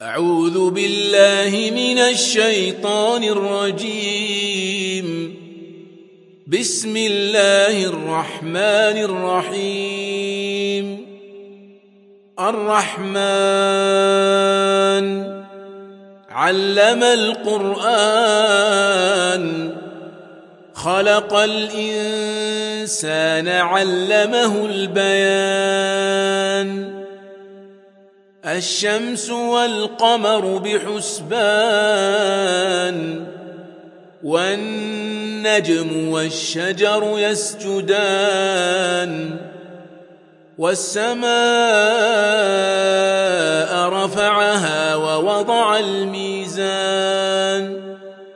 أعوذ بالله من الشيطان الرجيم. بسم الله الرحمن الرحيم. الرحمن علم القرآن خلق الإنسان علمه البيان. الشمس والقمر بحسبان والنجم والشجر يسجدان. والسماء رفعها ووضع الميزان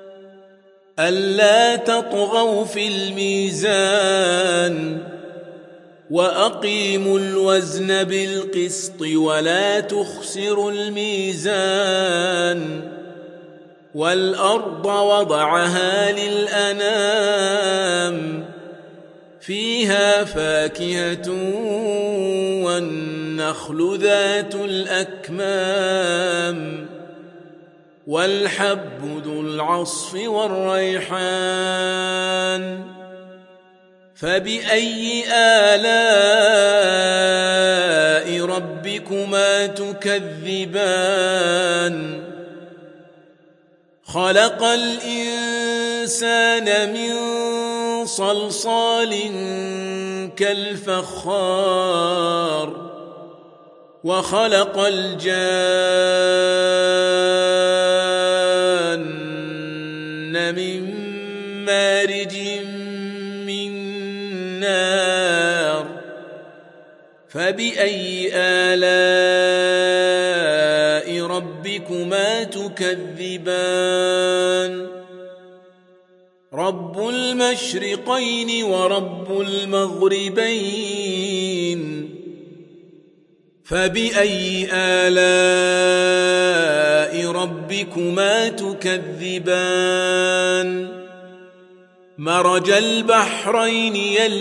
ألا تطغوا في الميزان وأقيموا الوزن بالقسط ولا تخسروا الميزان. والأرض وضعها للأنام فيها فاكهة والنخل ذات الأكمام والحب ذو العصف والريحان. فبأي آلاء ربكما تكذبان؟ خلق الإنسان من صلصال كالفخار وخلق الجان من مارج من نار. فبأي آلاء ربكما تكذبان؟ رب المشرقين ورب المغربين. فبأي آلاء ربكما تكذبان؟ مرج البحرين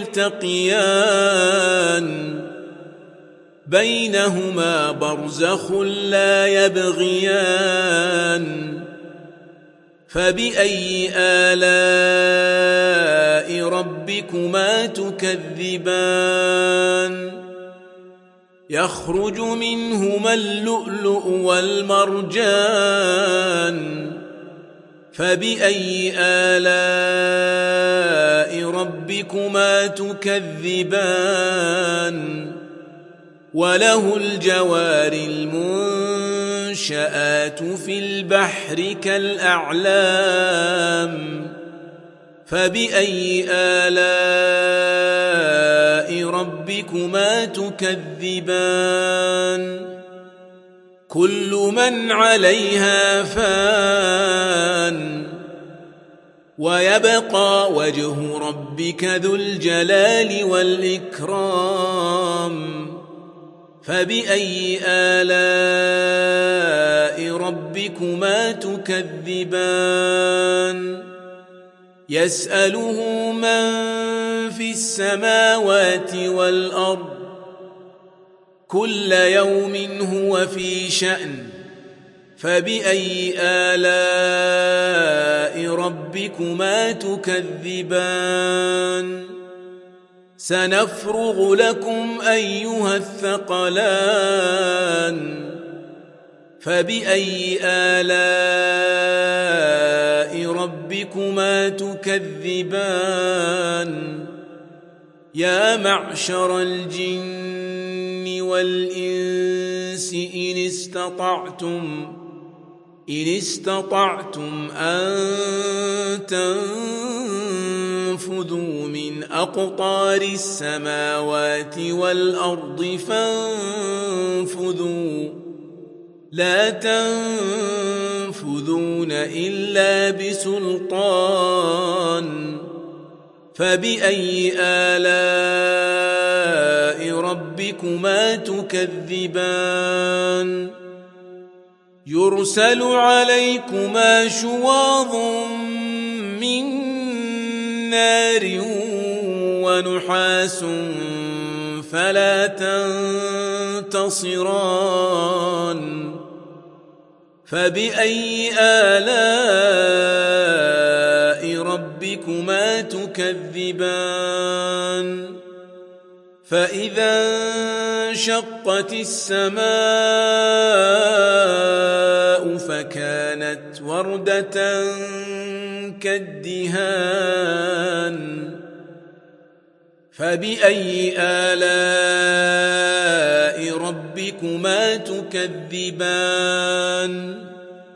يلتقيان بينهما برزخ لا يبغيان. فبأي آلاء ربكما تكذبان؟ يخرج منهما اللؤلؤ والمرجان. فبأي آلاء ربكما تكذبان؟ وله الجوار المنشآت في البحر كالأعلام. فبأي آلاء ربكما تكذبان؟ كل من عليها فان ويبقى وجه ربك ذو الجلال والإكرام. فبأي آلاء ربكما تكذبان؟ يسأله من في السماوات والأرض كل يوم هو في شأن. فبأي آلاء ربكما تكذبان؟ سنفرغ لكم أيها الثقلان. فبأي آلاء ربكما تكذبان؟ يا معشر الجن والإنس إن استطعتم أن تنفذوا من أقطار السماوات والأرض فانفذوا لا تنفذون إلا بسلطان. فبأي آلاء ربكما تكذبان؟ يرسل عليكما شواظ من نار ونحاس فلا تنتصران. فبأي آلاء ربكما تكذبان فإذا انشقت السماء فكانت وردة كالدهان فبأي آلاء ربكما تكذبان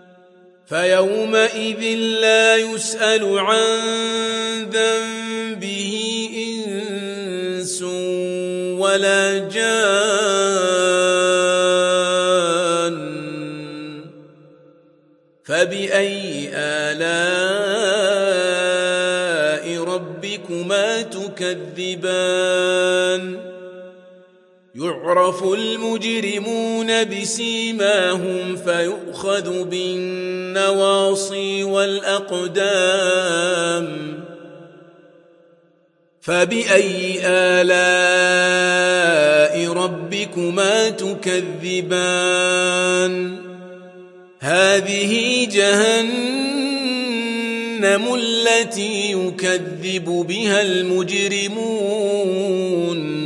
فيومئذ لا يسأل عن ذنبه إنس ولا جان فبأي آلاء ربكما تكذبان يعرف المجرمون بسيماهم فيؤخذ بالنواصي والأقدام فبأي آلاء ربكما تكذبان هذه جهنم التي يكذب بها المجرمون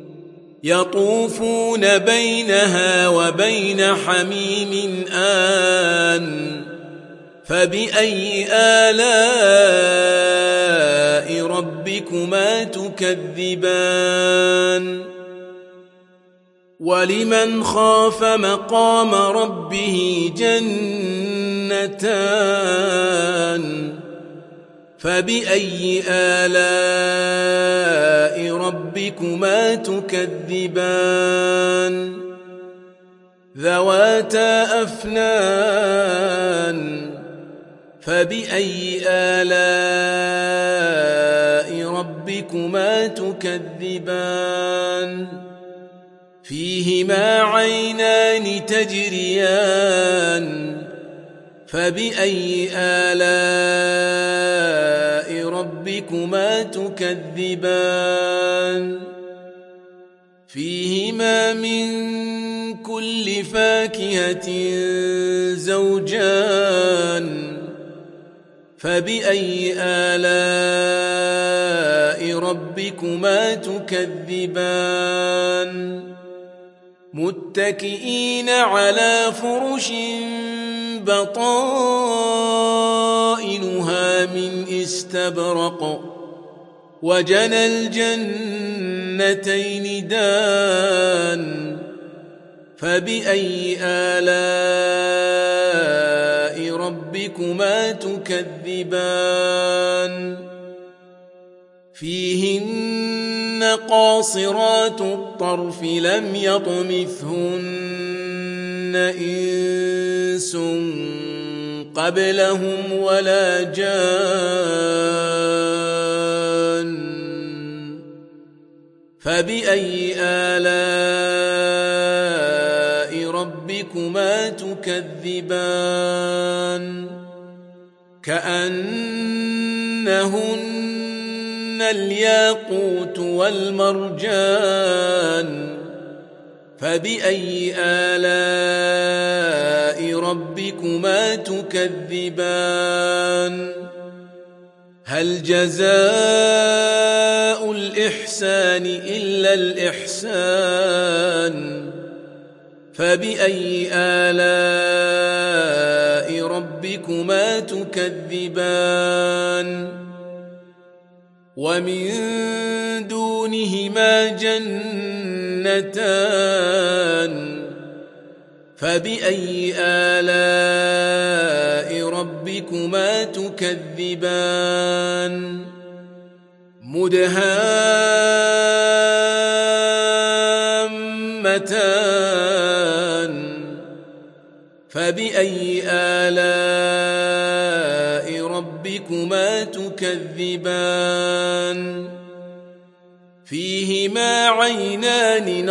يطوفون بينها وبين حميم آن فبأي آلاء ربكما تكذبان ولمن خاف مقام ربه جنتان فبأي آلاء ربكما تكذبان ذواتا أفنان فبأي آلاء ربكما تكذبان فيهما عينان تجريان فبأي آلاء ربكما تكذبان فيهما من كل فاكهة زوجان فبأي آلاء ربكما تكذبان متكئين على فرش بطائنها من استبرق وجنى الجنتين دان فبأي آلاء ربكما تكذبان فيهن قاصرات الطرف لم يطمثهن إنس قبلهم ولا جان فبأي آلاء ربكما تكذبان كأنهن الياقوت والمرجان فبأي آلاء ربكما تكذبان هل جزاء الإحسان إلا الإحسان فبأي آلاء ربكما تكذبان ومن دونهما جنتان فبأي آلاء ربكما تكذبان مدهامتان فبأي آلاء ربكما تكذبان فيهما عينان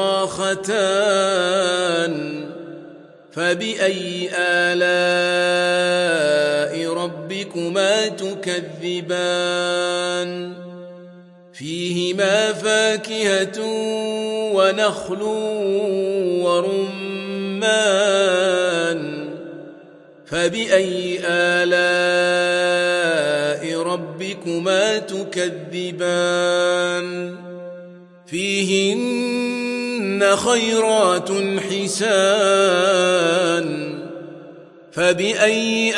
نضاختان فبأي آلاء ربكما تكذبان فيهما فاكهة ونخل ورمان فبأي آلاء ربكما تكذبان فيهن خيرات حسان فبأي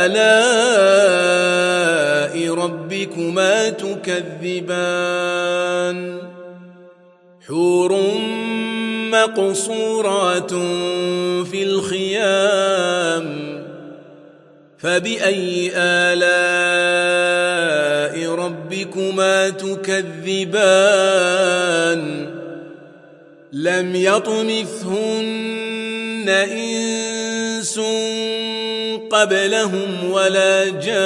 آلاء ربكما تكذبان حور مقصورات في الخيام فبأي آلاء ربكما تكذبان لم يطمثهن إنس قبلهم ولا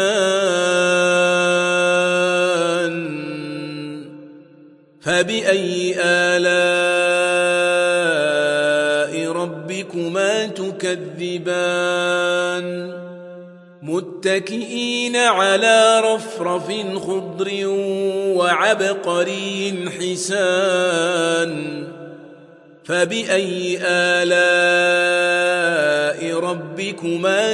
جان فبأي آلاء ربكما تكذبان متكئين على رفرف خضر وعبقري حسان فبأي آلاء ربكما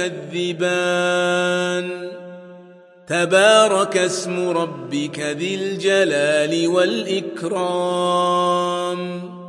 تكذبان تبارك اسم ربك ذي الجلال والإكرام